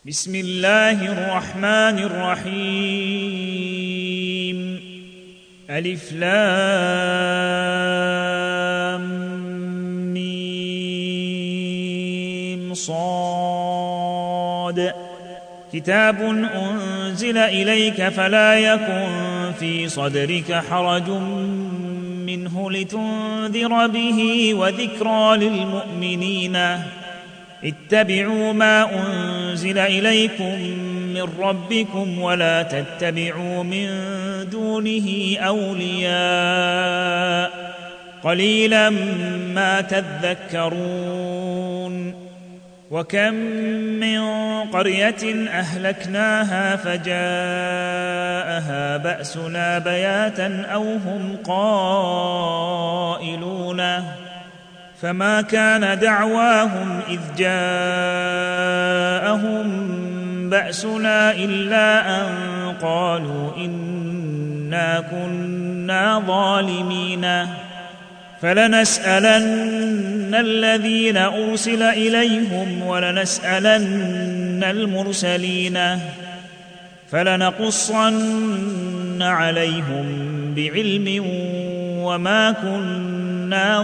بسم الله الرحمن الرحيم. ألف لام ميم صاد. كتاب أنزل إليك فلا يكن في صدرك حرج منه لتنذر به وذكرى للمؤمنين. اتبعوا ما أنزل إليكم من ربكم ولا تتبعوا من دونه أولياء قليلا ما تذكرون. وكم من قرية أهلكناها فجاءها بأسنا بياتا أو هم قائلون فما كان دعواهم إذ جاءهم بأسنا إلا أن قالوا إنا كنا ظالمين. فلنسألن الذين أرسل إليهم ولنسألن المرسلين فلنقصن عليهم بعلم وما كنا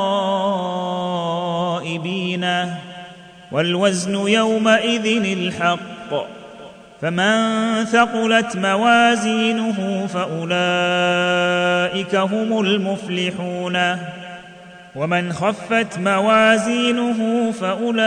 غائبين. والوزن يومئذ الحق فمن ثقلت موازينه فأولئك هم المفلحون ومن خفت موازينه فأولئك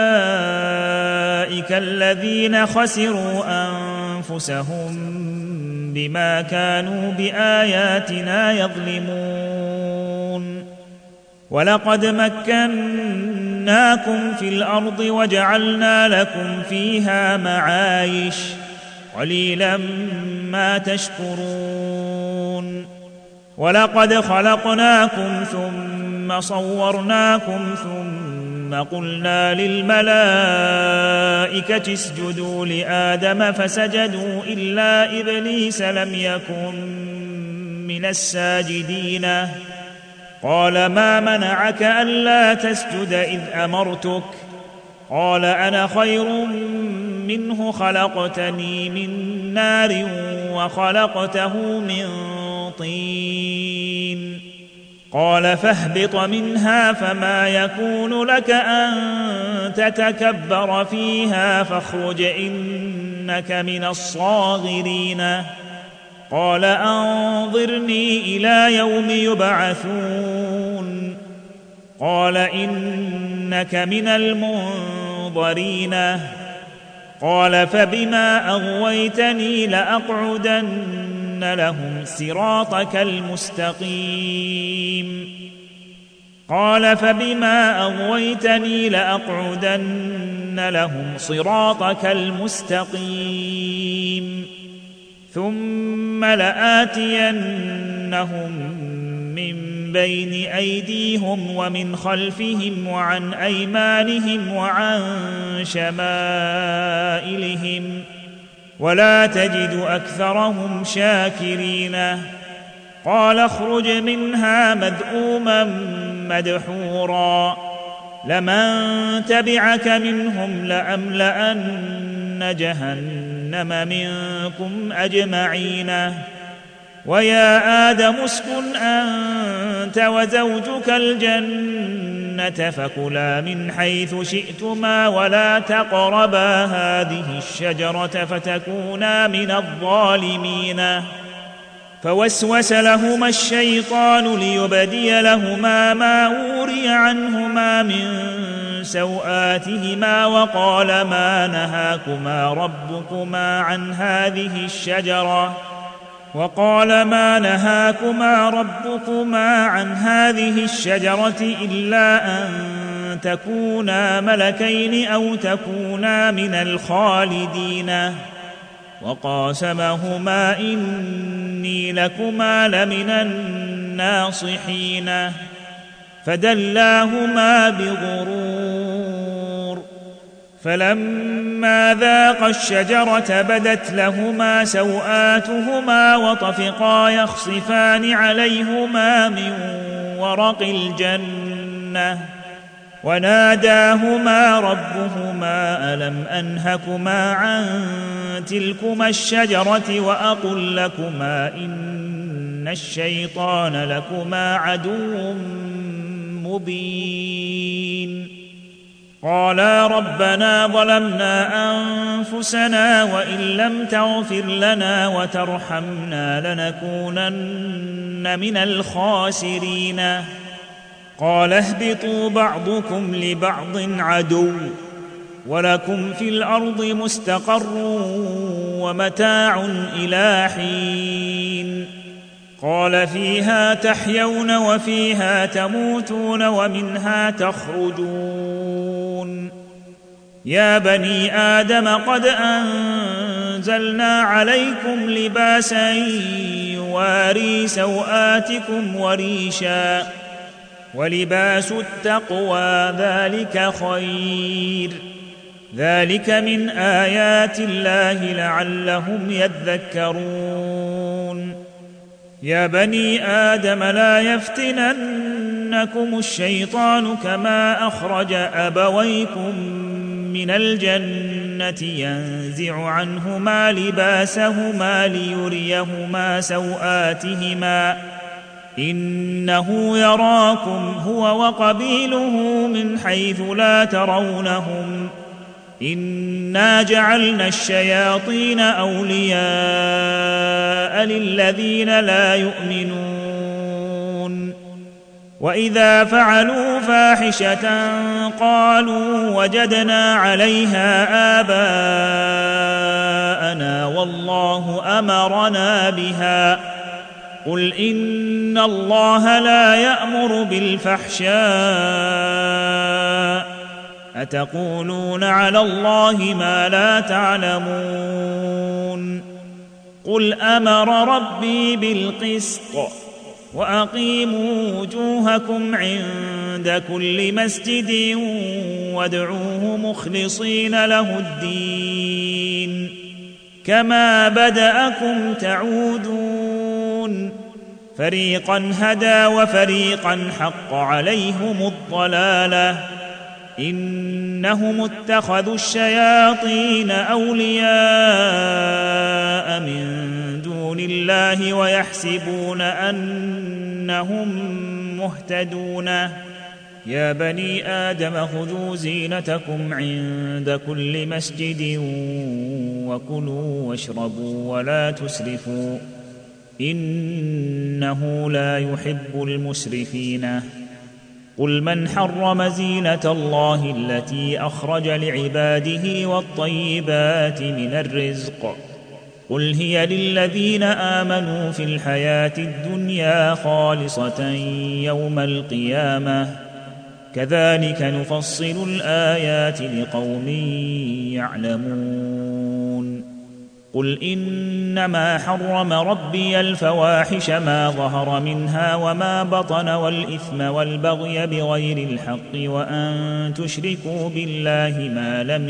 الذين خسروا أنفسهم بما كانوا بآياتنا يظلمون. ولقد مكناكم في الأرض وجعلنا لكم فيها معايش قليلا ما تشكرون. ولقد خلقناكم ثم صورناكم ثم قلنا للملائكة اسجدوا لآدم فسجدوا إلا إبليس لم يكن من الساجدين. قال ما منعك ألا تسجد إذ أمرتك؟ قال أنا خير منه خلقتني من نار وخلقته من طين. قال فاهبط منها فما يكون لك أن تتكبر فيها فاخرج إنك من الصاغرين. قال أنظرني إلى يوم يبعثون. قال إنك من المنظرين. قال فبما أغويتني لأقعدن لهم صراطك المستقيم. قال فبما أغويتني لأقعدن لهم صراطك المستقيم ثم لآتينهم من بين أيديهم ومن خلفهم وعن أيمانهم وعن شمائلهم ولا تجد أكثرهم شاكرين. قال اخرج منها مذءوما مدحورا لمن تبعك منهم لأملأن جهنم منكم أجمعين. ويا آدم اسكن أنت وزوجك الجنة فكلا من حيث شئتما ولا تقربا هذه الشجرة فتكونا من الظالمين. فوسوس لهما الشيطان ليبدي لهما ما وري عنهما من سوآتهما وقال ما نهاكما ربكما عن هذه الشجرة إلا أن تكونا ملكين أو تكونا من الخالدين. وقاسمهما إني لكما لمن الناصحين. فدلاهما بغرور فلما ذاقا الشجرة بدت لهما سوآتهما وطفقا يخصفان عليهما من ورق الجنة وناداهما ربهما ألم أنهكما عن تلكما الشجرة وأقل لكما إن الشيطان لكما عدو مبين قالا ربنا ظلمنا أنفسنا وإن لم تغفر لنا وترحمنا لنكونن من الخاسرين قال اهبطوا بعضكم لبعض عدو ولكم في الأرض مستقر ومتاع إلى حين قال فيها تحيون وفيها تموتون ومنها تخرجون يا بني آدم قد أنزلنا عليكم لباسا يواري سوآتكم وريشا ولباس التقوى ذلك خير ذلك من آيات الله لعلهم يذكرون يا بني آدم لا يفتننكم الشيطان كما أخرج أبويكم من الجنة ينزع عنهما لباسهما ليريهما سوآتهما إنه يراكم هو وقبيله من حيث لا ترونهم إنا جعلنا الشياطين أولياء للذين لا يؤمنون وإذا فعلوا فاحشة قالوا وجدنا عليها آباءنا والله أمرنا بها قل إن الله لا يأمر بالفحشاء أتقولون على الله ما لا تعلمون قل أمر ربي بالقسط وأقيموا وجوهكم عند كل مسجد وادعوه مخلصين له الدين كما بدأكم تعودون فريقا هدى وفريقا حق عليهم الضلالة إنهم اتخذوا الشياطين أولياء من دون الله ويحسبون أنهم مهتدون يا بني آدم خذوا زينتكم عند كل مسجد وكلوا واشربوا ولا تسرفوا إنه لا يحب المسرفين قل من حرم زينة الله التي أخرج لعباده والطيبات من الرزق قل هي للذين آمنوا في الحياة الدنيا خالصة يوم القيامة كذلك نفصل الآيات لقوم يعلمون قل إنما حرم ربي الفواحش ما ظهر منها وما بطن والإثم والبغي بغير الحق وأن تشركوا بالله ما لم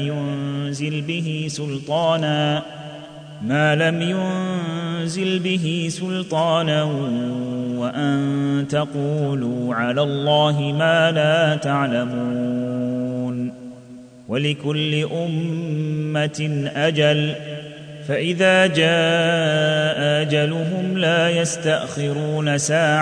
ينزل به سلطانا وأن تقولوا على الله ما لا تعلمون ولكل أمة أجل فإذا جاء أجلهم لا يستأخرون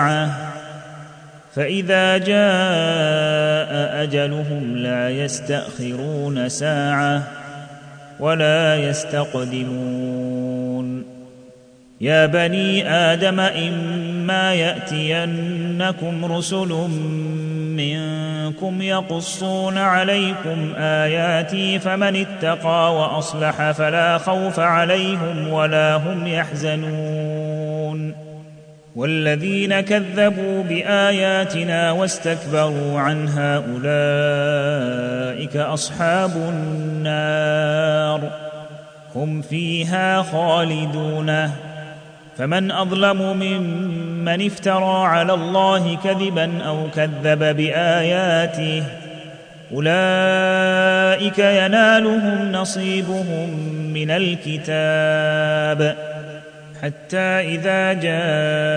ساعة ولا يستقدمون يا بني آدم إما يأتينكم رسل منكم يقصون عليكم آياتي فمن اتقى وأصلح فلا خوف عليهم ولا هم يحزنون والذين كذبوا بآياتنا واستكبروا عنها أولئك أصحاب النار هم فيها خالدون فمن أظلم ممن افترى على الله كذبا أو كذب بآياته أولئك ينالهم نصيبهم من الكتاب حتى إذا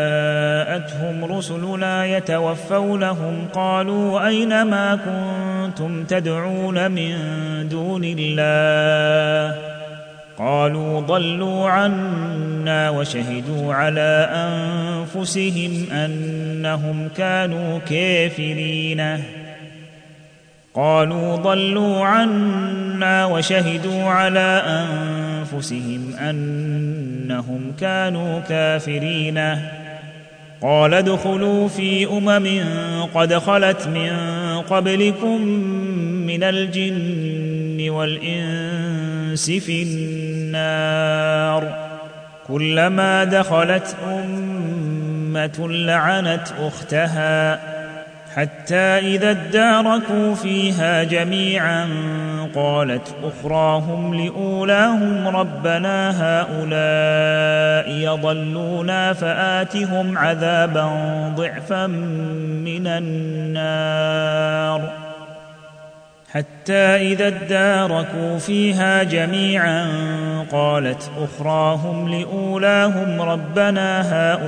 جاءتهم رسلنا يتوفونهم قالوا أين ما كنتم تدعون من دون الله قالوا ضلوا عنا وشهدوا على أنفسهم أنهم كانوا كافرين قالوا ضلوا عنا وشهدوا على أنفسهم أنهم كانوا كافرين قال ادخلوا في قد خلت من قبلكم من الجن والإنس في النار كلما دخلت أمة لعنت أختها حتى إذا اداركوا فيها جميعا قالت أخراهم لأولاهم ربنا هؤلاء يضلونا فآتهم عذابا ضعفا من النار حتى إذا اداركوا فيها جميعا قالت أخراهم لأولاهم ربنا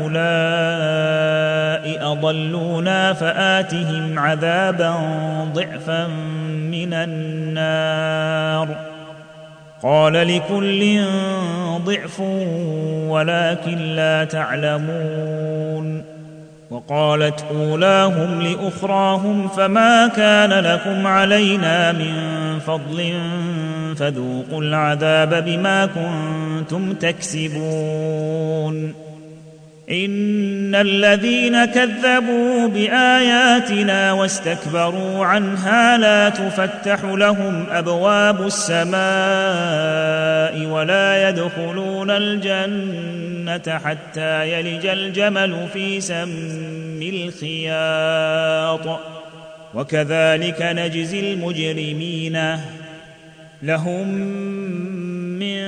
هؤلاء أضلونا فآتهم عذابا ضعفا من النار قال لكل ضعف ولكن لا تعلمون وقالت أولاهم لأخراهم فما كان لكم علينا من فضل فذوقوا العذاب بما كنتم تكسبون إن الذين كذبوا بآياتنا واستكبروا عنها لا تفتح لهم أبواب السماء ولا يدخلون الجنة حتى يلج الجمل في سم الخياط وكذلك نجزي المجرمين لهم من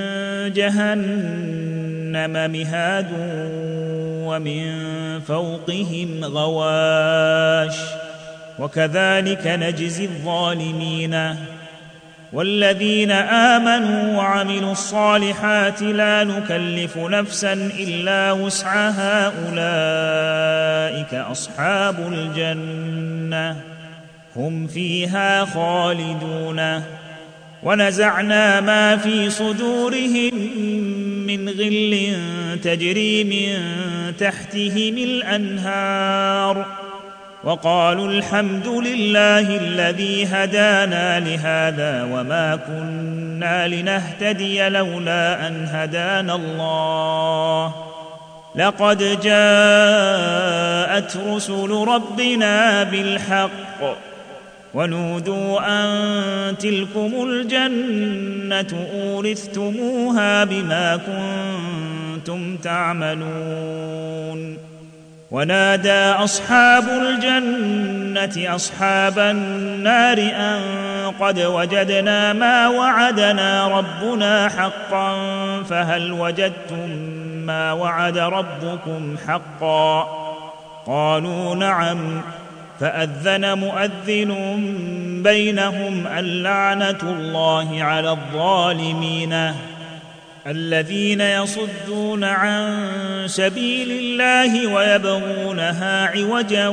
جهنم مهاد ومن فوقهم غواش وكذلك نجزي الظالمين والذين آمنوا وعملوا الصالحات لا نكلف نفسا إلا وسعها أولئك أصحاب الجنة هم فيها خالدون ونزعنا ما في صدورهم من غل تجري من تحتهم الأنهار وقالوا الحمد لله الذي هدانا لهذا وما كنا لنهتدي لولا أن هدانا الله لقد جاءت رسل ربنا بالحق ونودوا أن تلكم الجنة أورثتموها بما كنتم تعملون ونادى أصحاب الجنة أصحاب النار أن قد وجدنا ما وعدنا ربنا حقا فهل وجدتم ما وعد ربكم حقا قالوا نعم فأذن مؤذن بينهم اللعنة الله على الظالمين الذين يصدون عن سبيل الله ويبغونها عوجا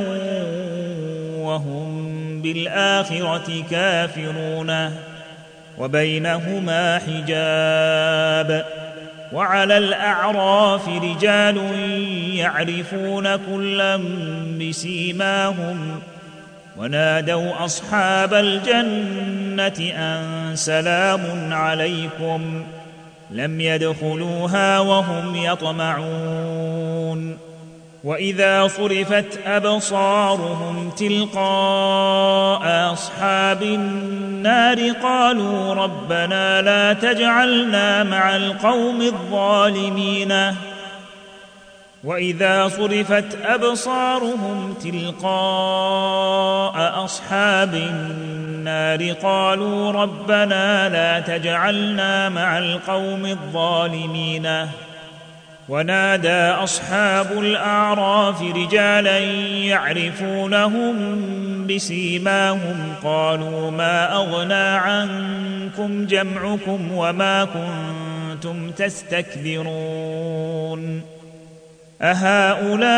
وهم بالآخرة كافرون وبينهما حجاب وعلى الأعراف رجال يعرفون كلا بسيماهم ونادوا أصحاب الجنة أن سلام عليكم لم يدخلوها وهم يطمعون وإذا صرفت أبصارهم تلقاء أصحاب النار قالوا ربنا لا تجعلنا مع القوم الظالمين وإذا صرفت أبصارهم تلقاء أصحاب النار قالوا ربنا لا تجعلنا مع القوم الظالمين ونادى أصحاب الأعراف رجالا يعرفونهم بسيماهم قالوا ما أغنى عنكم جمعكم وما كنتم تستكبرون أهؤلاء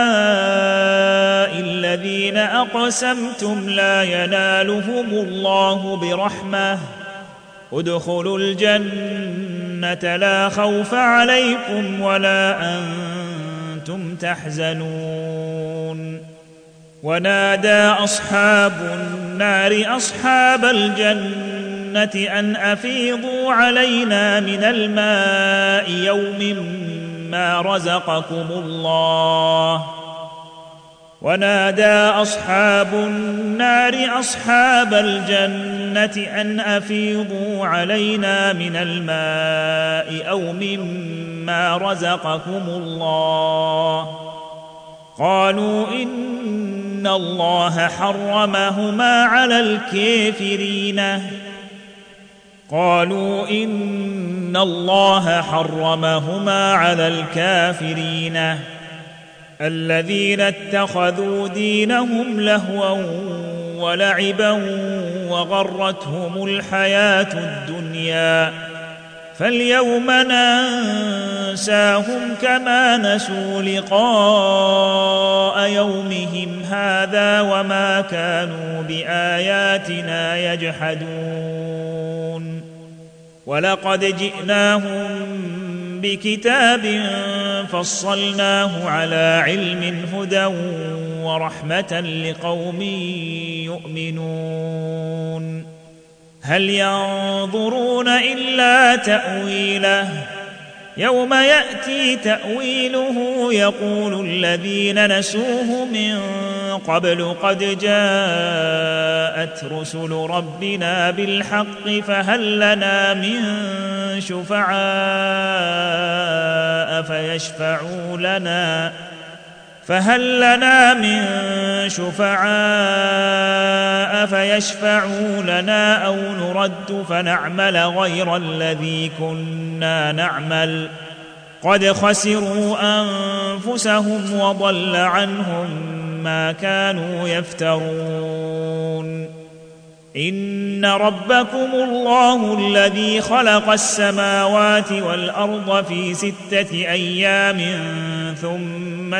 الذين أقسمتم لا ينالهم الله برحمة ادخلوا الجنة لا خوف عليكم ولا أنتم تحزنون ونادى أصحاب النار أصحاب الجنة أن أفيضوا علينا من الماء يوم ما رزقكم الله ونادى أصحاب النار أصحاب الجنة أن أفيضوا علينا من الماء أو مما رزقكم الله قالوا إن الله حرمهما على الكافرين الذين اتخذوا دينهم لهوا ولعبا وغرتهم الحياة الدنيا فاليوم ننساهم كما نسوا لقاء يومهم هذا وما كانوا بآياتنا يجحدون ولقد جئناهم بكتاب فصلناه على علم هدى ورحمة لقوم يؤمنون هل ينظرون إلا تأويله يوم يأتي تأويله يقول الذين نسوه من قبل قد جاءت رسل ربنا بالحق فهل لنا من شفعاء فيشفعوا لنا أو نرد فنعمل غير الذي كنا نعمل قد خسروا أنفسهم وضل عنهم ما كانوا يفترون إن ربكم الله الذي خلق السماوات والأرض في 6 أيام ثم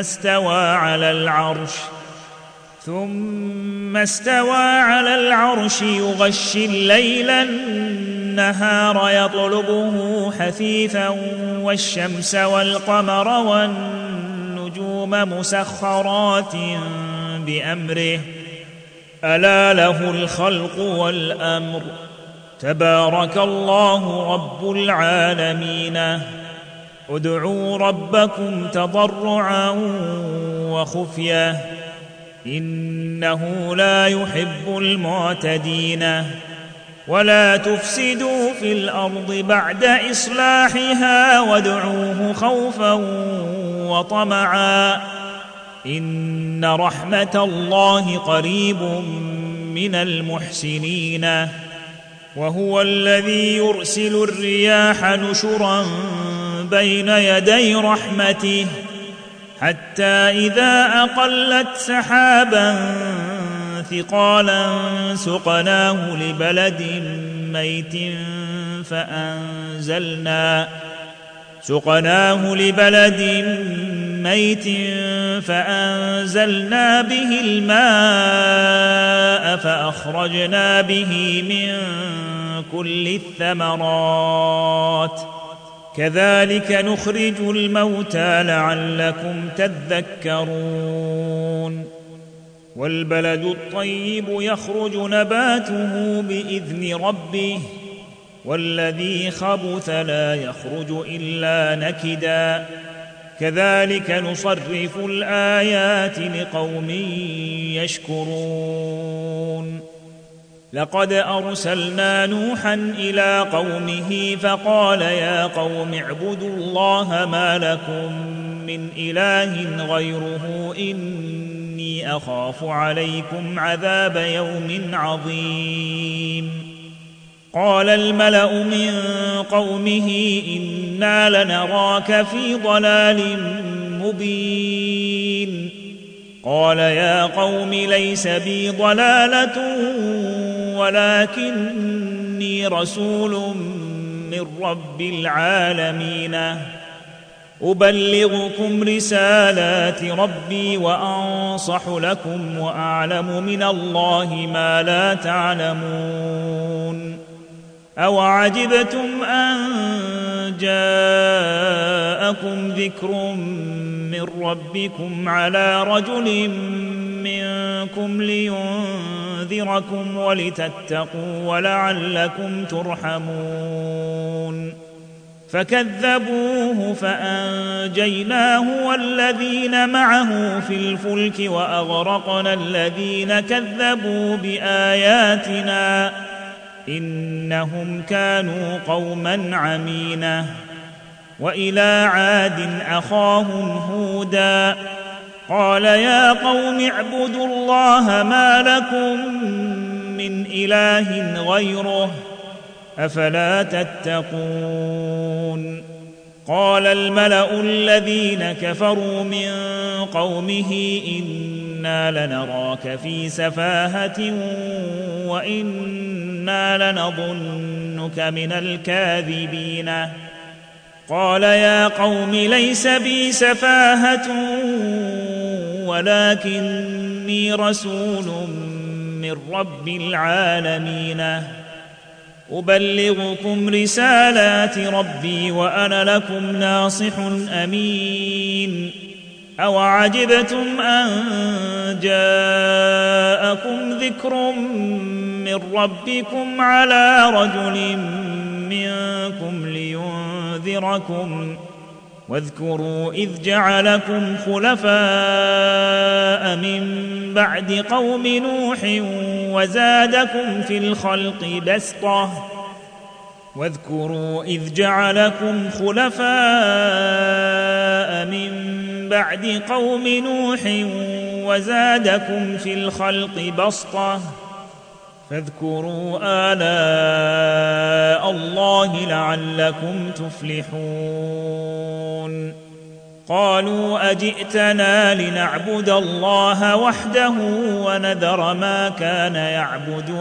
استوى على العرش يغشي الليل النهار يطلبه حثيثا والشمس والقمر والنجوم مسخرات بأمره ألا له الخلق والأمر تبارك الله رب العالمين ادعوا ربكم تضرعا وخفية إنه لا يحب المعتدين ولا تفسدوا في الأرض بعد إصلاحها وادعوه خوفا وطمعا إن رحمة الله قريب من المحسنين وهو الذي يرسل الرياح نشرا بين يدي رحمته حتى إذا أقلت سحابا ثقالا سقناه لبلد ميت فأنزلنا به الماء فأخرجنا به من كل الثمرات كذلك نخرج الموتى لعلكم تذكرون والبلد الطيب يخرج نباته بإذن ربه والذي خبث لا يخرج إلا نكدا كذلك نصرف الآيات لقوم يشكرون لقد أرسلنا نوحا إلى قومه فقال يا قوم اعبدوا الله ما لكم من إله غيره إني أخاف عليكم عذاب يوم عظيم قال الملأ من قومه إنا لنراك في ضلال مبين قال يا قوم ليس بي ضلالة ولكني رسول من رب العالمين أبلغكم رسالات ربي وأنصح لكم وأعلم من الله ما لا تعلمون أوعجبتم أن جاءكم ذكر من ربكم على رجل منكم لينذركم ولتتقوا ولعلكم ترحمون فكذبوه فأنجيناه والذين معه في الفلك وأغرقنا الذين كذبوا بآياتنا إنهم كانوا قوما عمين وإلى عاد أخاهم هودا قال يا قوم اعبدوا الله ما لكم من إله غيره أفلا تتقون قال الملأ الذين كفروا من قومه إنا لنراك في سفاهة وإنا لنظنك من الكاذبين قال يا قوم ليس بي سفاهة ولكني رسول من رب العالمين أبلغكم رسالات ربي وأنا لكم ناصح أمين أوعجبتم أن جاءكم ذكر من ربكم على رجل منكم لينذركم واذكروا إذ جعلكم خلفاء من بعد قوم نوح وزادكم في الخلق بسطة واذكروا إذ جعلكم خلفاء من بعد قوم نوح وزادكم في الخلق بسطة فاذكروا آلاء الله لعلكم تفلحون قالوا أجئتنا لنعبد الله وحده ونذر ما كان يعبد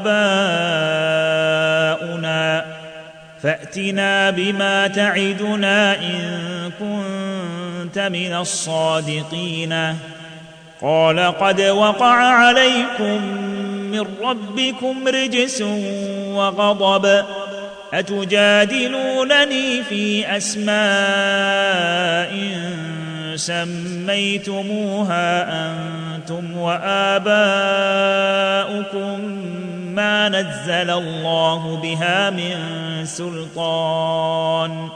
آباؤنا فأتنا بما تعدنا إن كنت من الصادقين قال قد وقع عليكم من ربكم رجس وغضب أتجادلونني في أسماء سميتموها أنتم وآباؤكم ما نزل الله بها من سلطان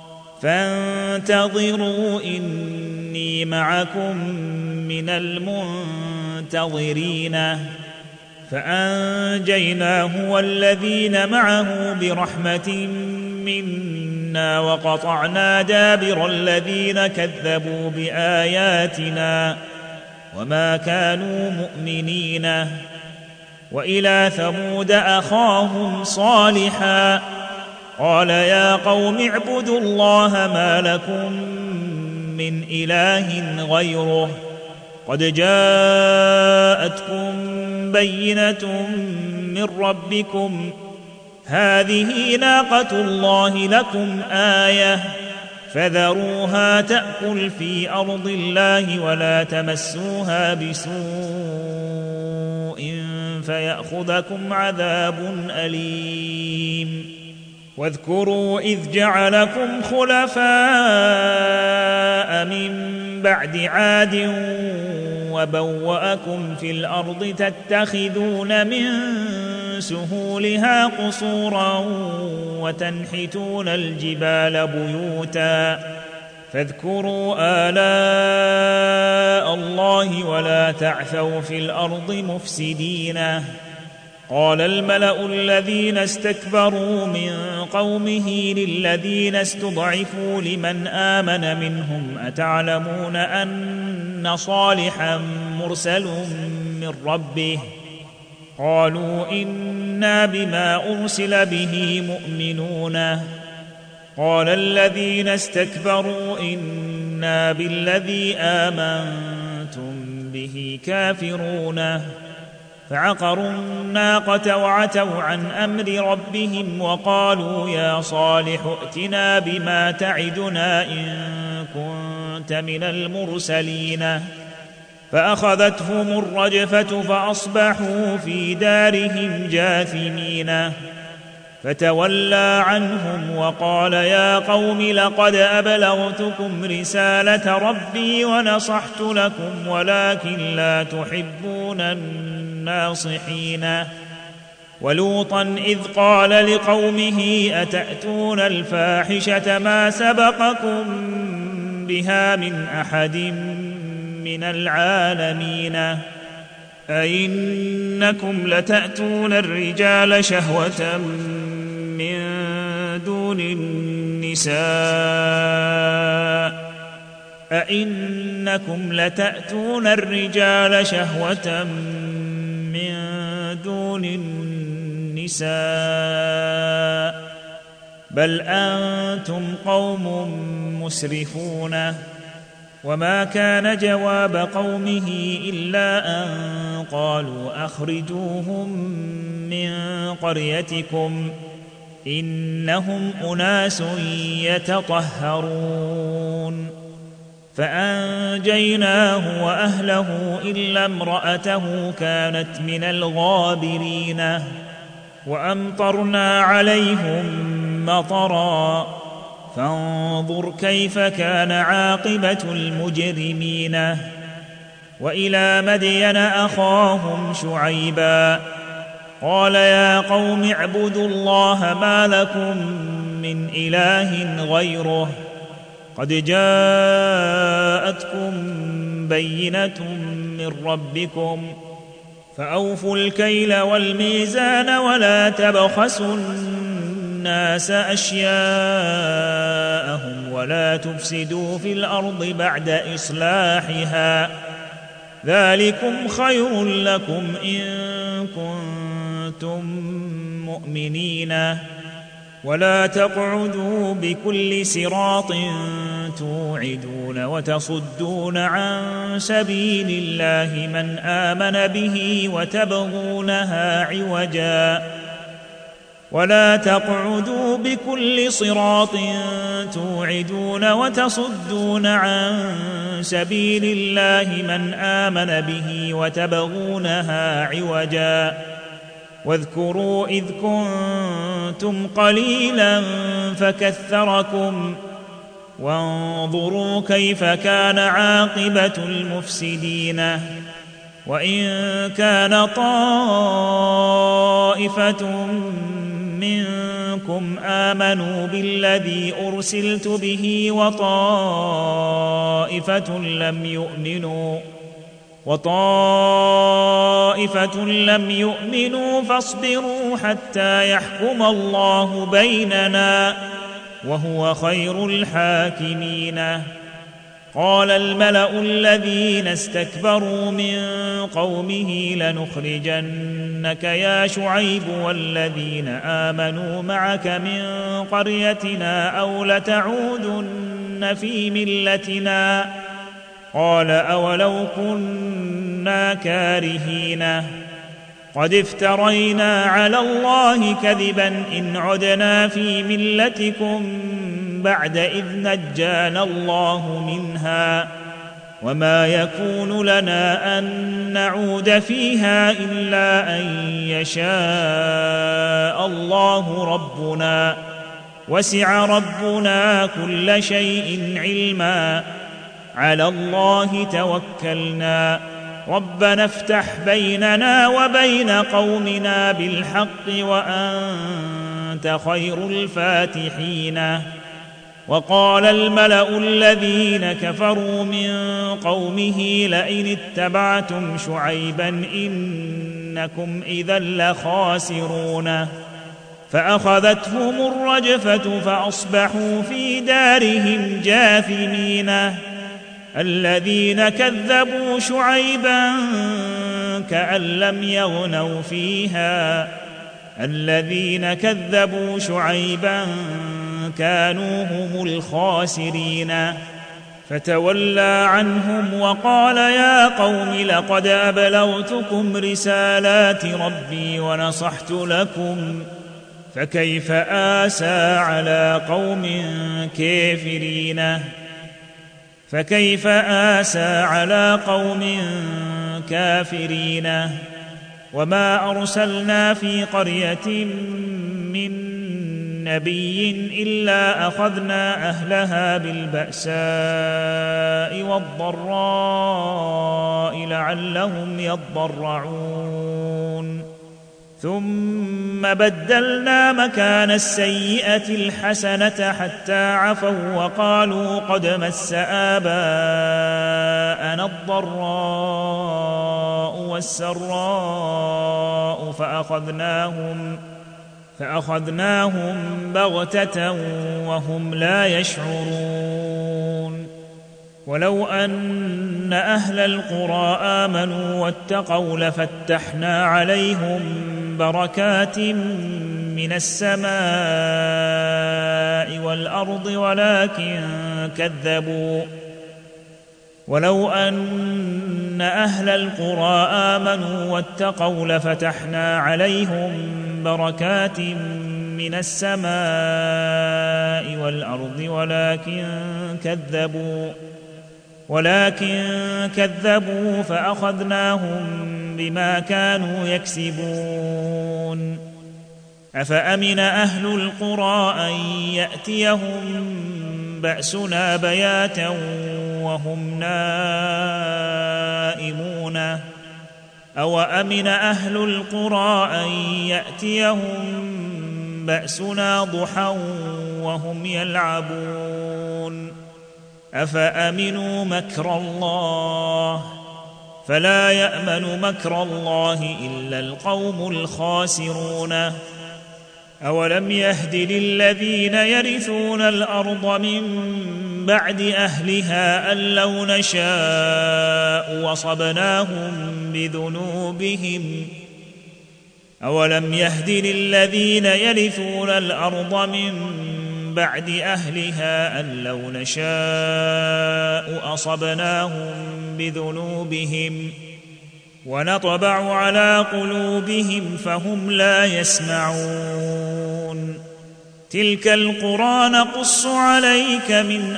فانتظروا إني معكم من المنتظرين فأنجيناه والذين معه برحمة منا وقطعنا دابر الذين كذبوا بآياتنا وما كانوا مؤمنين وإلى ثمود أخاهم صالحا قال يا قوم اعبدوا الله ما لكم من إله غيره قد جاءتكم بينة من ربكم هذه ناقة الله لكم آية فذروها تأكل في أرض الله ولا تمسوها بسوء فيأخذكم عذاب أليم واذكروا إذ جعلكم خلفاء من بعد عاد وبوأكم في الأرض تتخذون من سهولها قصورا وتنحتون الجبال بيوتا فاذكروا آلاء الله ولا تعثوا في الأرض مفسدين قال الملأ الذين استكبروا من قومه للذين استضعفوا لمن آمن منهم أتعلمون أن صالحا مرسل من ربه قالوا إنا بما أرسل به مؤمنون قال الذين استكبروا إنا بالذي آمنتم به كافرون فعقروا الناقة وعتوا عن أمر ربهم وقالوا يا صالح ائتنا بما تعدنا إن كنت من المرسلين فأخذتهم الرجفة فأصبحوا في دارهم جاثمين فتولى عنهم وقال يا قوم لقد أبلغتكم رسالة ربي ونصحت لكم ولكن لا تحبون الناصحين ولوطا إذ قال لقومه أتأتون الفاحشة ما سبقكم بها من أحد من العالمين أئنكم لتأتون الرجال شهوة من دون النساء أئنكم لتأتون الرجال شهوة من دون النساء بل أنتم قوم مسرفون وما كان جواب قومه إلا أن قالوا أخرجوهم من قريتكم إنهم أناس يتطهرون فأنجيناه وأهله إلا امرأته كانت من الغابرين وأمطرنا عليهم مطرا فانظر كيف كان عاقبة المجرمين وإلى مدين أخاهم شعيبا قال يا قوم اعبدوا الله ما لكم من إله غيره قد جاءتكم بينة من ربكم فأوفوا الكيل والميزان ولا تبخسوا الناس أشياءهم ولا تفسدوا في الأرض بعد إصلاحها ذلكم خير لكم إن كنتم مؤمنين ولا تقعدوا بكل صراط توعدون وتصدون عن سبيل الله من آمن به وتبغونها عوجا ولا تقعدوا بكل صراط توعدون وتصدون عن سبيل الله من آمن به وتبغونها عوجا واذكروا إذ كنتم قليلا فكثركم وانظروا كيف كان عاقبة المفسدين وإن كان طائفة منكم آمنوا بالذي أرسلت به وطائفة لم يؤمنوا فاصبروا حتى يحكم الله بيننا وهو خير الحاكمين قال الملأ الذين استكبروا من قومه لنخرجنك يا شعيب والذين آمنوا معك من قريتنا أو لتعودن في ملتنا قال أولو كنا كارهين قد افترينا على الله كذبا إن عدنا في ملتكم بعد إذ نجانا الله منها وما يكون لنا أن نعود فيها إلا أن يشاء الله ربنا وسع ربنا كل شيء علما على الله توكلنا ربنا افتح بيننا وبين قومنا بالحق وأنت خير الفاتحين وقال الملأ الذين كفروا من قومه لئن اتبعتم شعيبا إنكم إذا لخاسرون فأخذتهم الرجفة فأصبحوا في دارهم جاثمين الذين كذبوا شعيبا كأن لم يغنوا فيها الذين كذبوا شعيبا كانوا هم الخاسرين فتولى عنهم وقال يا قوم لقد أبلغتكم رسالات ربي ونصحت لكم فكيف آسى على قوم كافرين وما أرسلنا في قرية من نبي إلا أخذنا أهلها بالبأساء والضراء لعلهم يضرعون ثم بدلنا مكان السيئة الحسنة حتى عفوا وقالوا قد مس آباءنا الضراء والسراء فأخذناهم بغتة وهم لا يشعرون ولو أن أهل القرى آمنوا واتقوا لفتحنا عليهم بركات من السماء والأرض ولو أن أهل القرى آمنوا واتقوا لفتحنا عليهم بركات من السماء والأرض ولكن كذبوا فأخذناهم بما كانوا يكسبون أفأمن أهل القرى أن يأتيهم بأسنا بياتا وهم نائمون أوأمن أهل القرى أن يأتيهم بأسنا ضحى وهم يلعبون أفأمنوا مكر الله فلا يأمن مكر الله إلا القوم الخاسرون أولم يهد للذين يرثون الأرض من بعد أهلها أن لو نشاء أصبناهم بذنوبهم ونطبع على قلوبهم فهم لا يسمعون تلك القرى نقص عليك من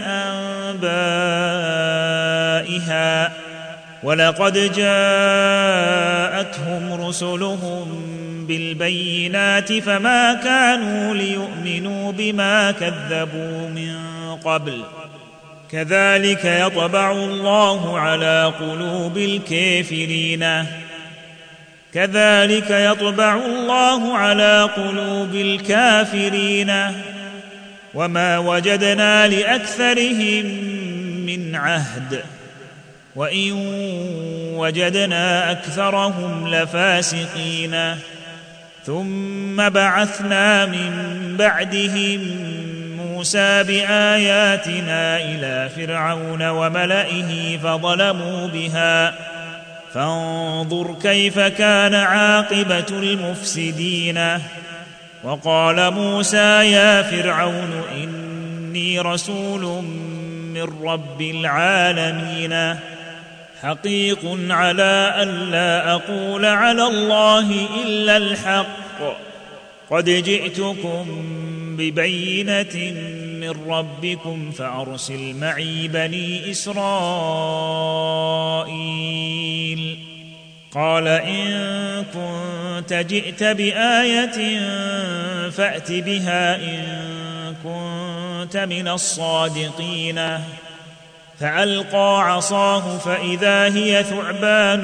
أنبائها ولقد جاءتهم رسلهم بالبينات فما كانوا ليؤمنوا بما كذبوا من قبل كذلك يطبع الله على قلوب الكافرين وما وجدنا لأكثرهم من عهد وإن وجدنا أكثرهم لفاسقين ثم بعثنا من بعدهم موسى بآياتنا إلى فرعون وملئه فظلموا بها فانظر كيف كان عاقبة المفسدين وقال موسى يا فرعون إني رسول من رب العالمين حقيق على ألا أقول على الله إلا الحق قد جئتكم ببينة من ربكم فأرسل معي بني إسرائيل قال إن كنت جئت بآية فأت بها إن كنت من الصادقين فألقى عصاه فإذا هي ثعبان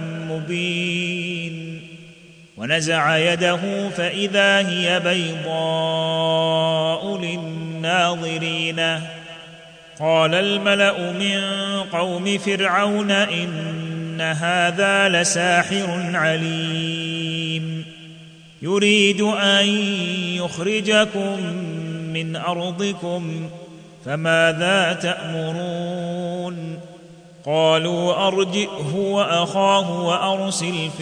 مبين ونزع يده فإذا هي بيضاء للناظرين قال الملأ من قوم فرعون إن هذا لساحر عليم يريد أن يخرجكم من أرضكم فماذا تأمرون قالوا أرجئه وأخاه وأرسل في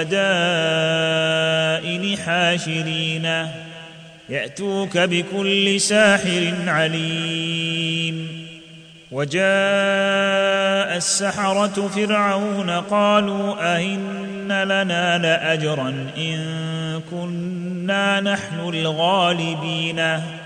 المدائن حاشرين يأتوك بكل ساحر عليم وجاء السحرة فرعون قالوا أئن لنا لأجرا إن كنا نحن الغالبين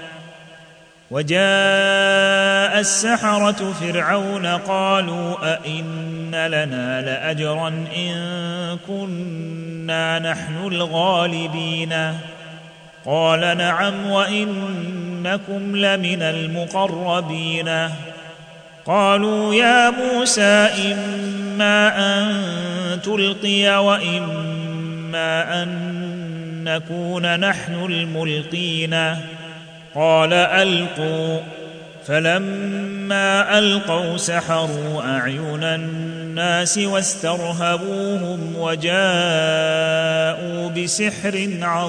وجاء السحرة فرعون قالوا أئن لنا لأجرا إن كنا نحن الغالبين قال نعم وإنكم لمن المقربين قالوا يا موسى إما أن تلقي وإما أن نكون نحن الملقين قال ألقوا فلما ألقوا سحروا أعين الناس واسترهبوهم وجاءوا بسحر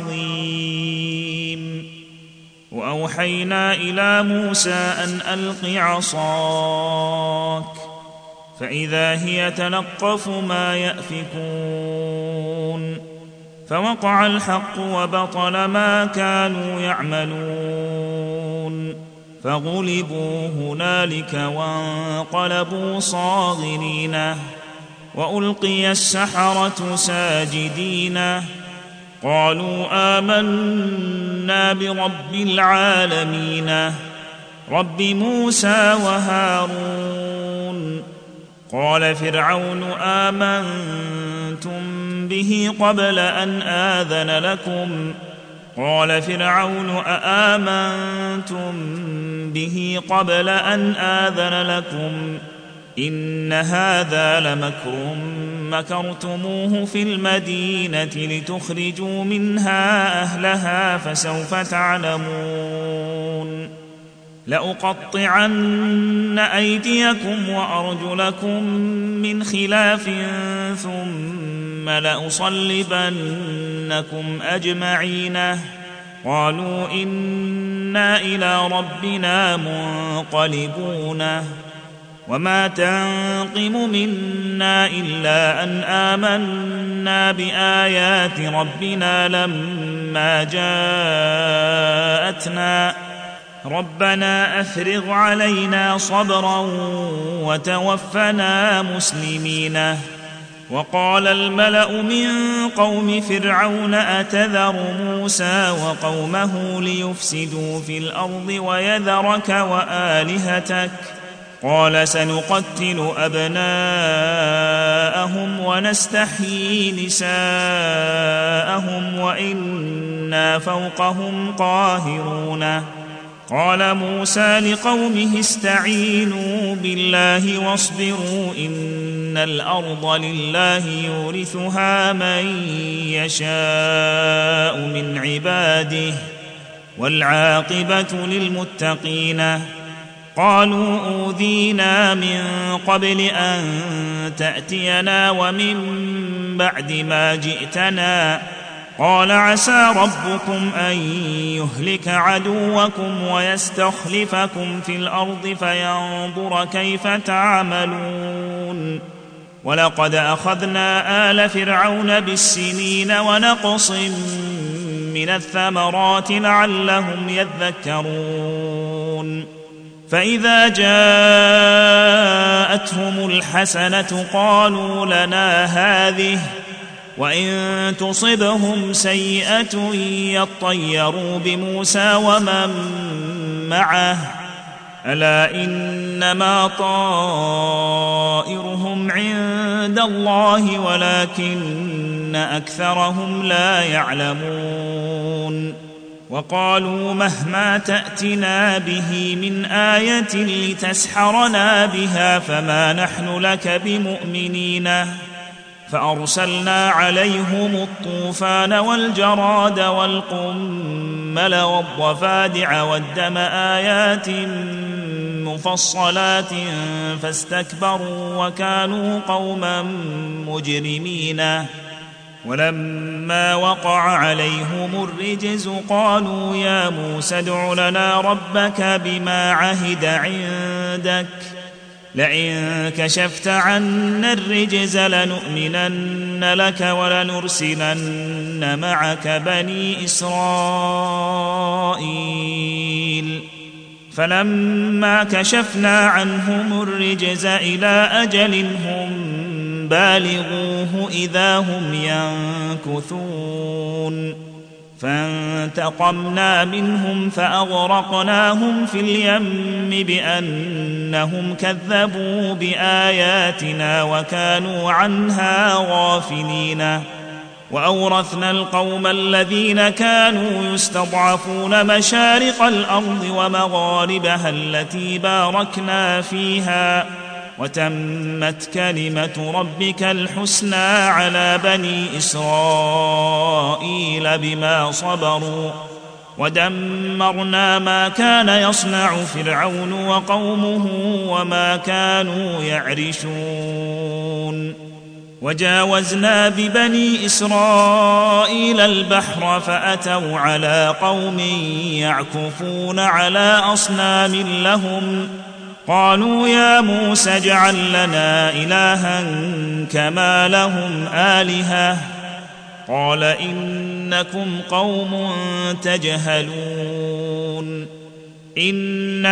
عظيم وأوحينا إلى موسى أن ألق عصاك فإذا هي تلقف ما يأفكون فوقع الحق وبطل ما كانوا يعملون فغلبوا هنالك وانقلبوا صاغرين وألقي السحرة ساجدين قالوا آمنا برب العالمين رب موسى وهارون قال فرعون آمنتم به قبل أن آذن لكم قال فرعون أآمنتم به قبل أن آذن لكم إن هذا لمكر مكرتموه في المدينة لتخرجوا منها أهلها فسوف تعلمون لأقطعن أيديكم وأرجلكم من خلاف ثم لأصلبنكم أجمعين قالوا إنا إلى ربنا منقلبون وما تنقم منا إلا أن آمنا بآيات ربنا لما جاءتنا ربنا أفرغ علينا صبرا وتوفنا مسلمين وقال الملأ من قوم فرعون أتذر موسى وقومه ليفسدوا في الأرض ويذرك وآلهتك قال سنقتل أبناءهم ونستحيي نساءهم وإنا فوقهم قاهرون قال موسى لقومه استعينوا بالله واصبروا إن الأرض لله يورثها من يشاء من عباده والعاقبة للمتقين قالوا أوذينا من قبل أن تأتينا ومن بعد ما جئتنا قال عسى ربكم أن يهلك عدوكم ويستخلفكم في الأرض فينظر كيف تعملون ولقد أخذنا آل فرعون بالسنين ونقص من الثمرات لعلهم يذكرون فإذا جاءتهم الحسنة قالوا لنا هذه وإن تصبهم سيئة يطيروا بموسى ومن معه ألا إنما طائرهم عند الله ولكن أكثرهم لا يعلمون وقالوا مهما تأتنا به من آية لتسحرنا بها فما نحن لك بمؤمنين فأرسلنا عليهم الطوفان والجراد والقمل والضفادع والدم آيات مفصلات فاستكبروا وكانوا قوما مجرمين ولما وقع عليهم الرجز قالوا يا موسى ادع لنا ربك بما عهد عندك لئن كشفت عنا الرجز لنؤمنن لك ولنرسلن معك بني إسرائيل فلما كشفنا عنهم الرجز إلى أجل هم بالغوه إذا هم ينكثون فانتقمنا منهم فأغرقناهم في اليم بأنهم كذبوا بآياتنا وكانوا عنها غافلين وأورثنا القوم الذين كانوا يستضعفون مشارق الأرض ومغاربها التي باركنا فيها وتمت كلمة ربك الحسنى على بني إسرائيل بما صبروا ودمرنا ما كان يصنع فرعون وقومه وما كانوا يعرشون وجاوزنا ببني إسرائيل البحر فأتوا على قوم يعكفون على أصنام لهم قالوا يا موسى اجعل لنا إلها كما لهم آلهة قال إنكم قوم تجهلون إن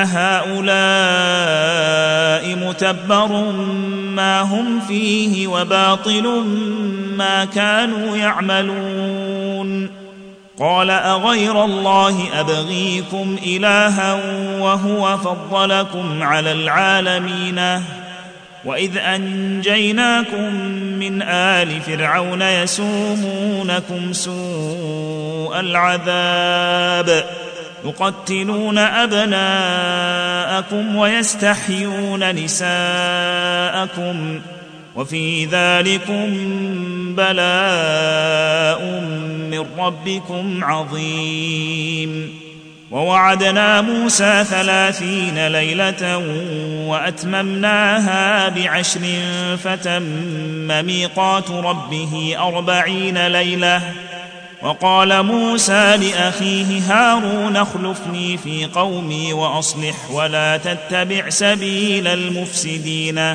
هؤلاء متبر ما هم فيه وباطل ما كانوا يعملون قال أغير الله أبغيكم إلها وهو فضلكم على العالمين وإذ أنجيناكم من آل فرعون يسومونكم سوء العذاب يقتلون أبناءكم ويستحيون نساءكم وفي ذلكم بلاء من ربكم عظيم ووعدنا موسى 30 ليلة وأتممناها ب10 فتم ميقات ربه 40 ليلة وقال موسى لأخيه هارون اخلفني في قومي وأصلح ولا تتبع سبيل المفسدين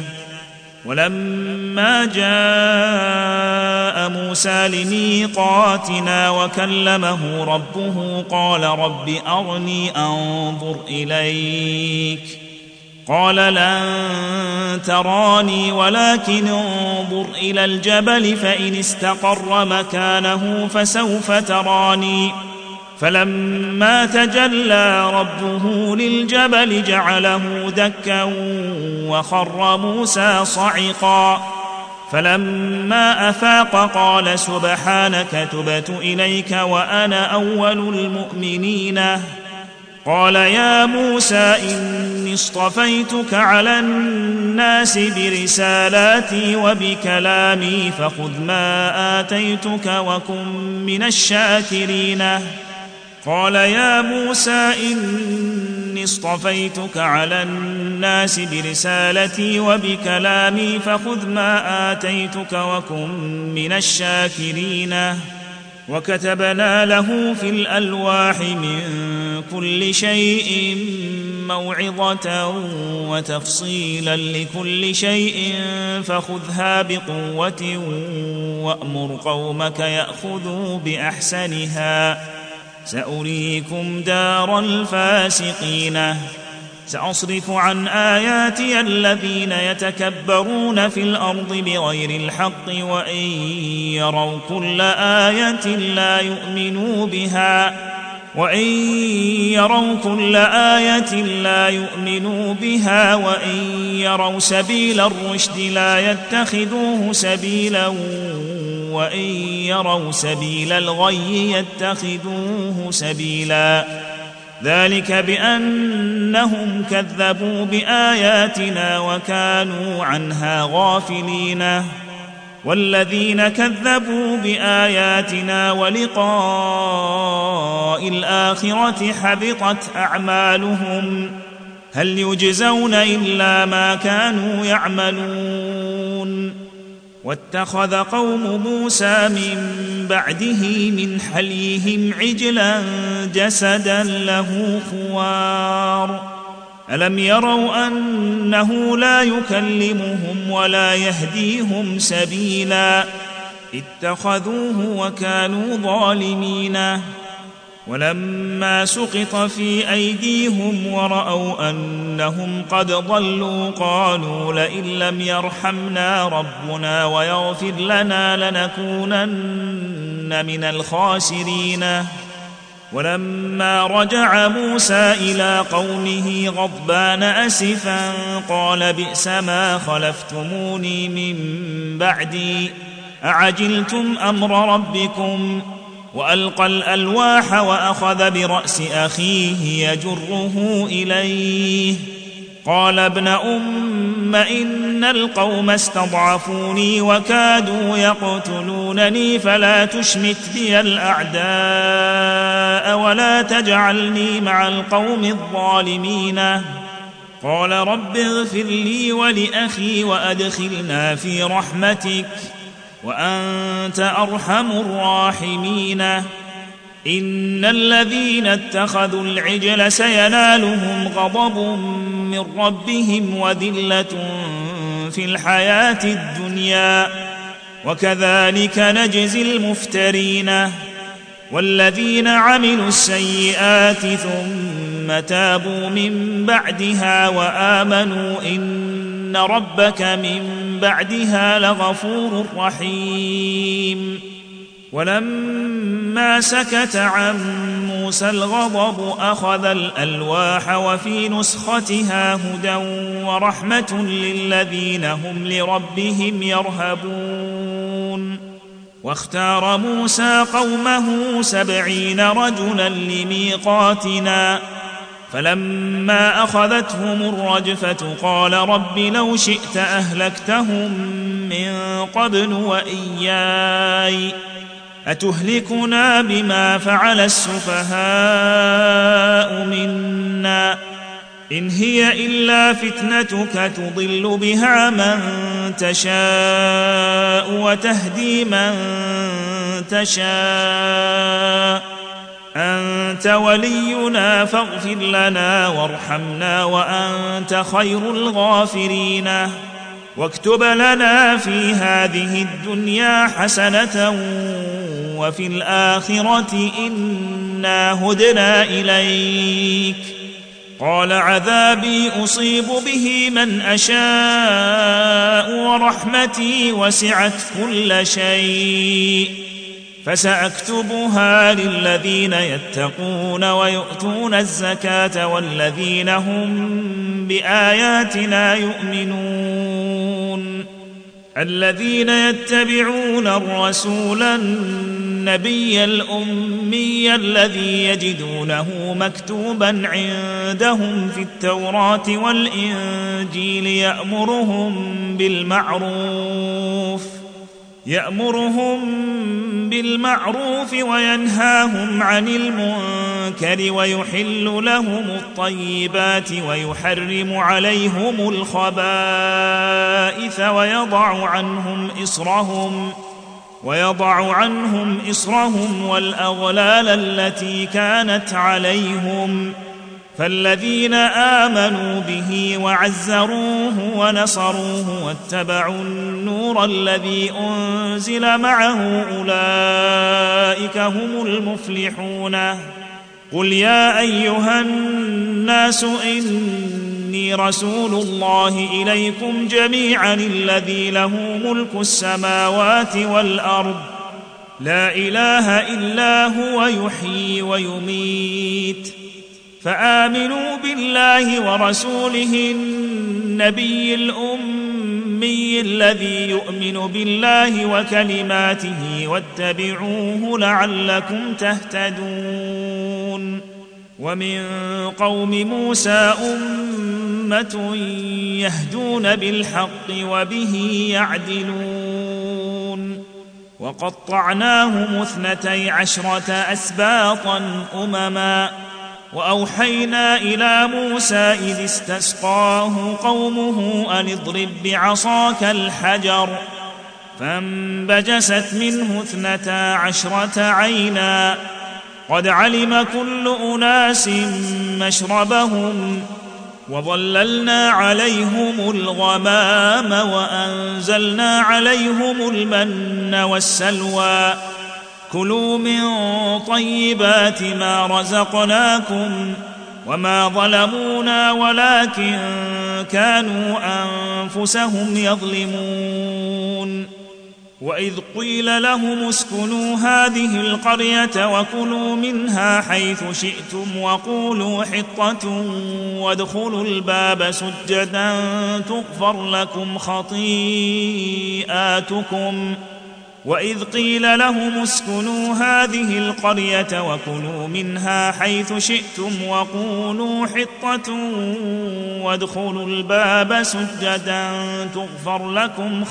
ولما جاء موسى لميقاتنا وكلمه ربه قال رب أرني أنظر إليك قال لن تراني ولكن انظر إلى الجبل فإن استقر مكانه فسوف تراني فلما تجلى ربه للجبل جعله دكا وخر موسى صعقا فلما أفاق قال سبحانك تبت إليك وأنا أول المؤمنين قال يا موسى إني اصطفيتك على الناس برسالاتي وبكلامي فخذ ما آتيتك وكن من الشاكرين قال يا موسى إني اصطفيتك على الناس برسالتي وبكلامي فخذ ما آتيتك وكن من الشاكرين وكتبنا له في الألواح من كل شيء موعظة وتفصيلا لكل شيء فخذها بقوة وأمر قومك يأخذوا بأحسنها سأريكم دار الفاسقين سأصرف عن آياتي الذين يتكبرون في الأرض بغير الحق وإن يروا كل آية لا يؤمنوا بها وإن يروا سبيل الرشد لا يتخذوه سبيلا وإن يروا سبيل الغي يتخذوه سبيلا ذلك بأنهم كذبوا بآياتنا وكانوا عنها غافلين والذين كذبوا بآياتنا ولقاء الآخرة حبطت أعمالهم هل يجزون إلا ما كانوا يعملون واتخذ قوم موسى من بعده من حليهم عجلا جسدا له خوار ألم يروا أنه لا يكلمهم ولا يهديهم سبيلا اتخذوه وكانوا ظالمين ولما سقط في أيديهم ورأوا أنهم قد ضلوا قالوا لئن لم يرحمنا ربنا ويغفر لنا لنكونن من الخاسرين. ولما رجع موسى إلى قومه غضبان أسفا قال بئس ما خلفتموني من بعدي أعجلتم أمر ربكم. وألقى الألواح وأخذ برأس أخيه يجره إليه قال ابن أم إن القوم استضعفوني وكادوا يقتلونني فلا تشمت بي الأعداء ولا تجعلني مع القوم الظالمين. قال رب اغفر لي ولأخي وأدخلنا في رحمتك وأنت أرحم الراحمين. إن الذين اتخذوا العجل سينالهم غضب من ربهم وذلة في الحياة الدنيا وكذلك نجزي المفترين. والذين عملوا السيئات ثم تابوا من بعدها وآمنوا إن ربك من بعدها لغفور رحيم. ولما سكت عن موسى الغضب أخذ الألواح وفي نسختها هدى ورحمة للذين هم لربهم يرهبون. واختار موسى قومه 70 رجلا لميقاتنا فلما أخذتهم الرجفة قال رب لو شئت أهلكتهم من قبل وإياي أتهلكنا بما فعل السفهاء منا إن هي إلا فتنتك تضل بها من تشاء وتهدي من تشاء أنت ولينا فاغفر لنا وارحمنا وأنت خير الغافرين. واكتب لنا في هذه الدنيا حسنة وفي الآخرة إنا هدنا إليك. قال عذابي أصيب به من أشاء ورحمتي وسعت كل شيء فسأكتبها للذين يتقون ويؤتون الزكاة والذين هم بآياتنا يؤمنون. الذين يتبعون الرسول النبي الأمي الذي يجدونه مكتوبا عندهم في التوراة والإنجيل يأمرهم بالمعروف وينهاهم عن المنكر ويحل لهم الطيبات ويحرم عليهم الخبائث ويضع عنهم إصرهم والأغلال التي كانت عليهم. فالذين آمنوا به وعزروه ونصروه واتبعوا النور الذي أنزل معه أولئك هم المفلحون. قل يا أيها الناس إني رسول الله إليكم جميعا الذي له ملك السماوات والأرض لا إله إلا هو يحيي ويميت. فآمنوا بالله ورسوله النبي الأمي الذي يؤمن بالله وكلماته واتبعوه لعلكم تهتدون. ومن قوم موسى أمة يهدون بالحق وبه يعدلون. وقطعناهم 12 أسباطا أمما وأوحينا إلى موسى إذ استسقاه قومه أن اضرب بعصاك الحجر فانبجست منه 12 عينا قد علم كل أناس مشربهم وظللنا عليهم الغمام وأنزلنا عليهم المن والسلوى كلوا من طيبات ما رزقناكم وما ظلمونا ولكن كانوا أنفسهم يظلمون وإذ قيل لهم اسكنوا هذه القرية وكلوا منها حيث شئتم وقولوا حطة وادخلوا الباب سجدا تغفر لكم خطيئاتكم وإذ قيل لهم اسكنوا هذه القرية وكلوا منها حيث شئتم وقولوا حطة وادخلوا الباب سجدا تغفر لكم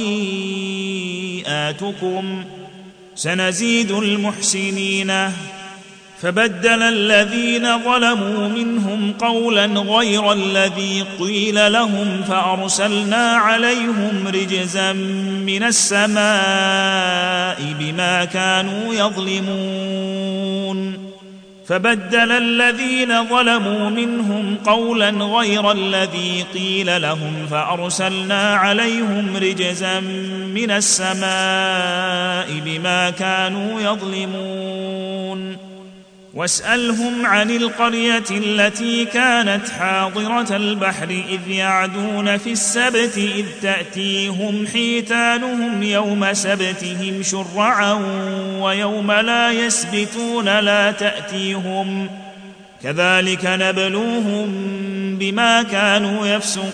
خطيئاتكم سنزيد المحسنين فبدل الذين ظلموا منهم قولا غير الذي قيل لهم فأرسلنا عليهم رجزا من السماء بما كانوا يظلمون فبدل الذين ظلموا منهم قولا غير الذي قيل لهم فأرسلنا عليهم رجزا من السماء بما كانوا يظلمون واسألهم عن القرية التي كانت حاضرة البحر إذ يعدون في السبت إذ تأتيهم حيتانهم يوم سبتهم شرعا ويوم لا يسبتون لا تأتيهم كذلك نبلوهم بما كانوا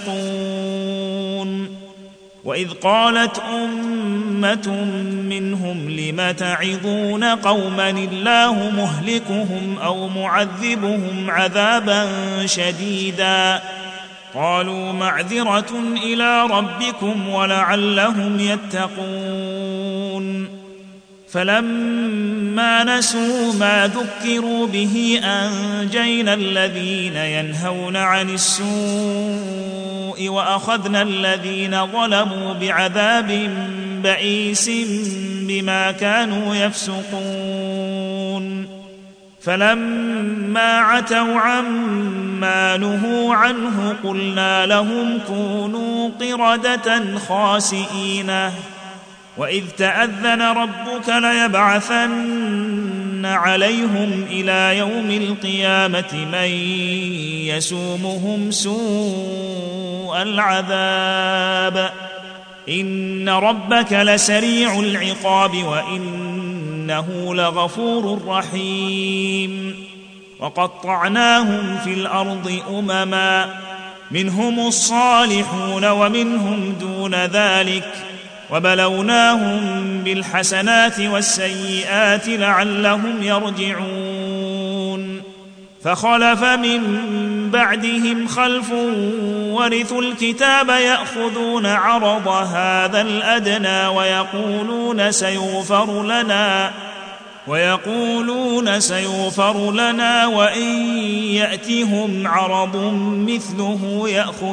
يفسقون وإذ قالت أمة منهم لم تعظون قوما الله مهلكهم أو معذبهم عذابا شديدا قالوا معذرة إلى ربكم ولعلهم يتقون فلما نسوا ما ذكروا به أنجينا الذين ينهون عن السوء وأخذنا الذين ظلموا بعذاب بئيس بما كانوا يفسقون فلما عتوا عما نهوا عنه قلنا لهم كونوا قردة خاسئين وإذ تأذن ربك ليبعثن عليهم إلى يوم القيامة من يسومهم سوء العذاب إن ربك لسريع العقاب وإنه لغفور رحيم وقطعناهم في الأرض أمما منهم الصالحون ومنهم دون ذلك وبلوناهم بالحسنات والسيئات لعلهم يرجعون فخلف من بعدهم خلف ورثوا الكتاب يأخذون عرض هذا الأدنى ويقولون سيغفر لنا وإن يأتهم عرض مثله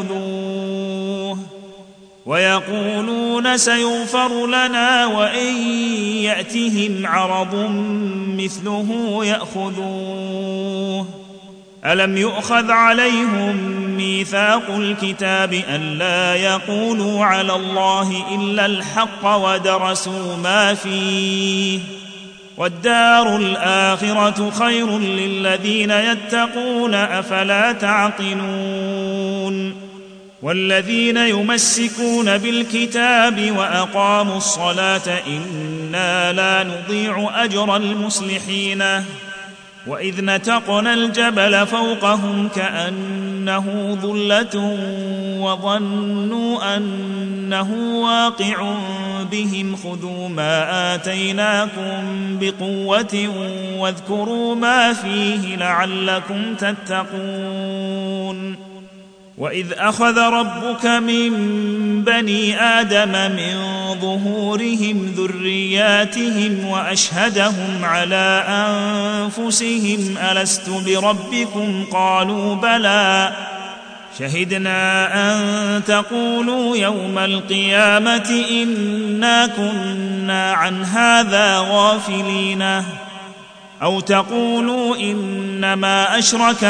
يأخذوه ألم يؤخذ عليهم ميثاق الكتاب ألا يقولوا على الله إلا الحق ودرسوا ما فيه والدار الآخرة خير للذين يتقون أفلا تعقلون والذين يمسكون بالكتاب وأقاموا الصلاة إنا لا نضيع أجر المصلحين وإذ نتقنا الجبل فوقهم كأنه ظلة وظنوا أنه واقع بهم خذوا ما آتيناكم بقوة واذكروا ما فيه لعلكم تتقون وإذ أخذ ربك من بني آدم من ظهورهم ذرياتهم وأشهدهم على أنفسهم ألست بربكم قالوا بلى شهدنا أن تقولوا يوم القيامة إنا كنا عن هذا غافلين أو تقولوا إنما أشرك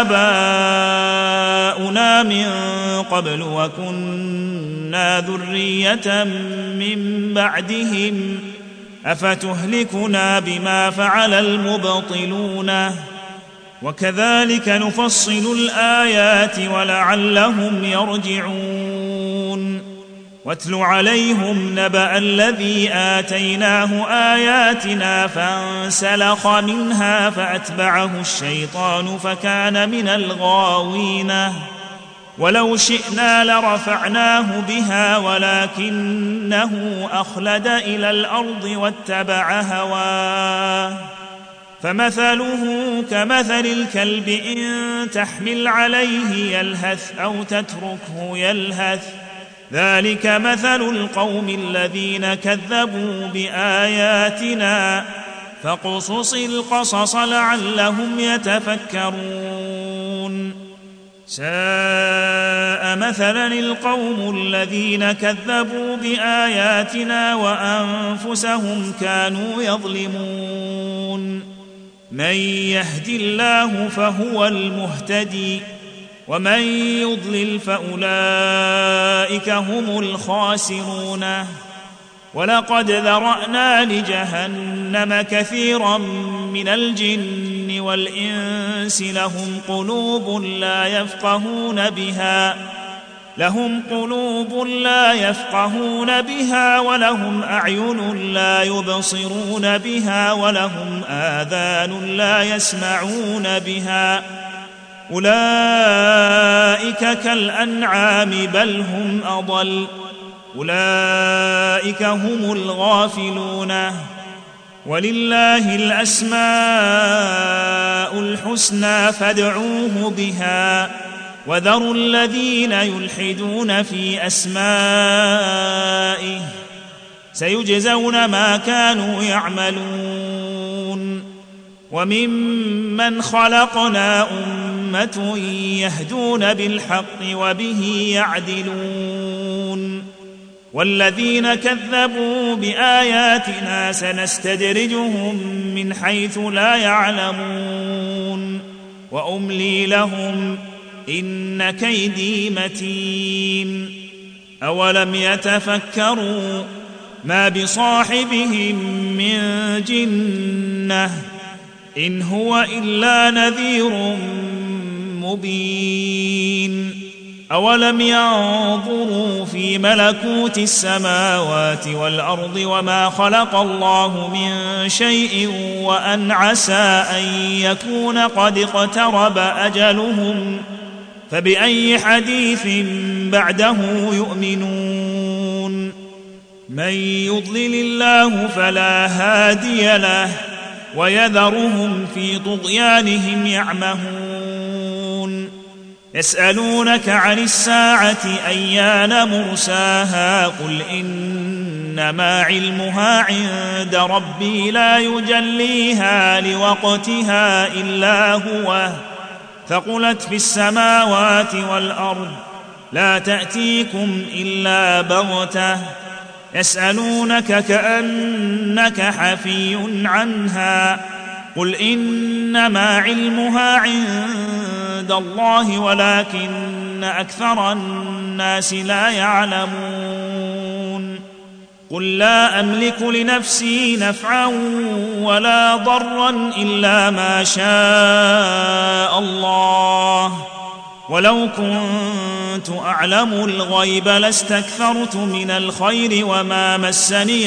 آباؤنا من قبل وكنا ذرية من بعدهم أفتهلكنا بما فعل المبطلون وكذلك نفصل الآيات ولعلهم يرجعون واتل عليهم نبأ الذي آتيناه آياتنا فانسلخ منها فأتبعه الشيطان فكان من الغاوين ولو شئنا لرفعناه بها ولكنه أخلد إلى الأرض واتبع هواه فمثله كمثل الكلب إن تحمل عليه يلهث أو تتركه يلهث ذلك مثل القوم الذين كذبوا بآياتنا فاقصص القصص لعلهم يتفكرون ساء مثلا القوم الذين كذبوا بآياتنا وأنفسهم كانوا يظلمون من يهد الله فهو المهتدي ومن يضلل فأولئك هم الخاسرون ولقد ذرأنا لجهنم كثيرا من الجن والإنس لهم قلوب لا يفقهون بها ولهم أعين لا يبصرون بها ولهم آذان لا يسمعون بها أولئك كالأنعام بل هم أضل أولئك هم الغافلون ولله الأسماء الحسنى فادعوه بها وذروا الذين يلحدون في أسمائه سيجزون ما كانوا يعملون وممن خلقنا أمة يهدون بالحق وبه يعدلون والذين كذبوا بآياتنا سنستدرجهم من حيث لا يعلمون وأملي لهم إن كيدي متين أولم يتفكروا ما بصاحبهم من جنة إن هو إلا نذير مبين أولم ينظروا في ملكوت السماوات والأرض وما خلق الله من شيء وأن عسى أن يكون قد اقترب أجلهم فبأي حديث بعده يؤمنون من يضلل الله فلا هادي له ويذرهم في طغيانهم يعمهون يسألونك عن الساعة أيان مرساها قل إنما علمها عند ربي لا يجليها لوقتها إلا هو ثقلت في السماوات والأرض لا تأتيكم إلا بغتة يسألونك كأنك حفي عنها قل إنما علمها عند الله ولكن أكثر الناس لا يعلمون قل لا أملك لنفسي نفعا ولا ضرا إلا ما شاء الله ولو كنت أعلم الغيب لاستكثرت من الخير وما مسني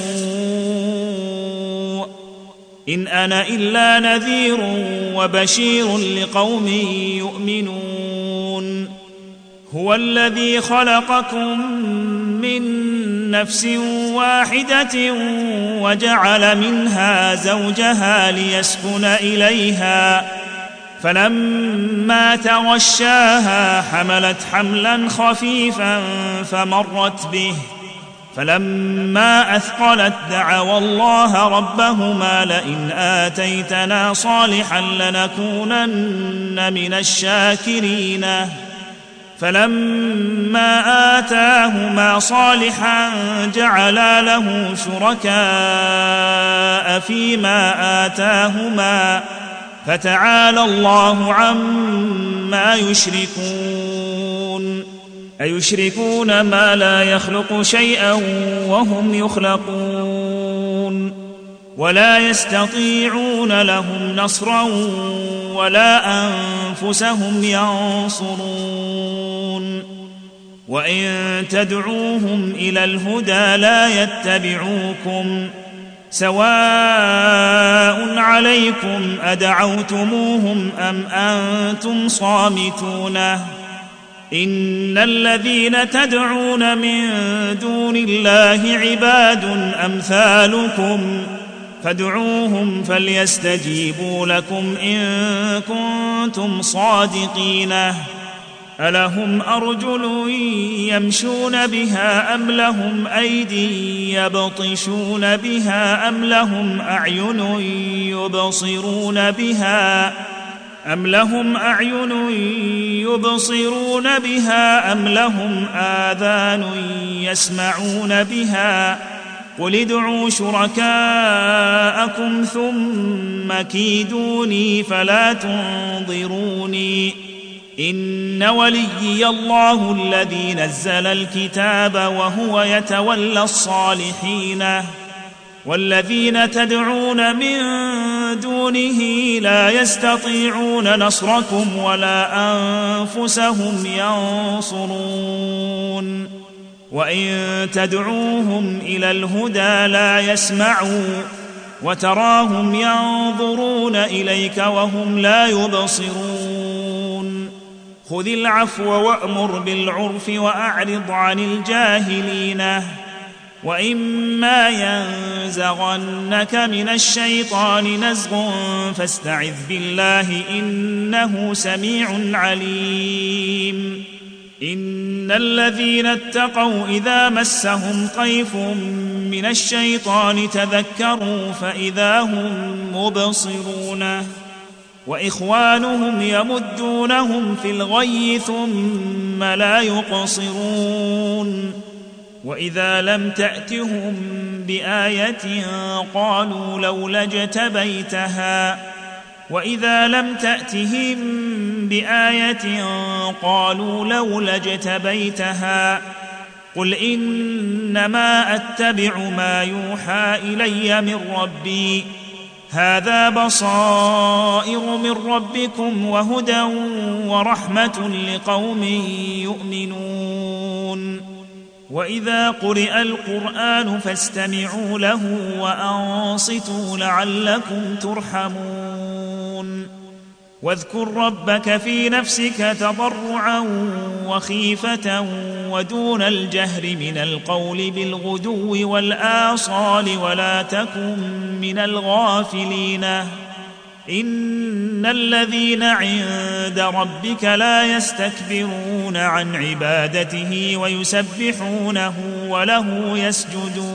السوء إن أنا إلا نذير وبشير لقوم يؤمنون هو الذي خلقكم من نفس واحدة وجعل منها زوجها ليسكن إليها فلما تغشاها حملت حملا خفيفا فمرت به فلما أثقلت دعوا الله ربهما لئن آتيتنا صالحا لنكونن من الشاكرين فلما آتاهما صالحا جعلا له شركاء فيما آتاهما فتعالى الله عما يشركون أيشركون ما لا يخلق شيئا وهم يخلقون ولا يستطيعون لهم نصرا ولا أنفسهم ينصرون وإن تدعوهم إلى الهدى لا يتبعوكم سواء عليكم أدعوتموهم أم أنتم صامتون إن الذين تدعون من دون الله عباد أمثالكم فادعوهم فليستجيبوا لكم إن كنتم صادقين ألهم أرجل يمشون بها أم لهم أيدي يبطشون بها أم لهم أعين يبصرون بها أم لهم آذان يسمعون بها قل ادعوا شركاءكم ثم كيدوني فلا تنظروني إن وليي الله الذي نزل الكتاب وهو يتولى الصالحين والذين تدعون من دونه لا يستطيعون نصركم ولا أنفسهم ينصرون وإن تدعوهم إلى الهدى لا يسمعوا وتراهم ينظرون إليك وهم لا يبصرون خذ العفو وأمر بالعرف وأعرض عن الجاهلين وإما ينزغنك من الشيطان نزغ فاستعذ بالله إنه سميع عليم إن الذين اتقوا إذا مسهم طيف من الشيطان تذكروا فإذا هم مبصرون وإخوانهم يمدونهم في الغي ثم لا يقصرون وإذا لم تأتهم بآية قالوا لولا اجتبيتها وإذا لم تأتهم بآية قالوا لولا اجتبيتها قل إنما أتبع ما يوحى إلي من ربي هذا بصائر من ربكم وهدى ورحمة لقوم يؤمنون وإذا قرئ القرآن فاستمعوا له وأنصتوا لعلكم ترحمون واذكر ربك في نفسك تضرعا وخيفة ودون الجهر من القول بالغدو والآصال ولا تكن من الغافلين إن الذين عند ربك لا يستكبرون عن عبادته ويسبحونه وله يسجدون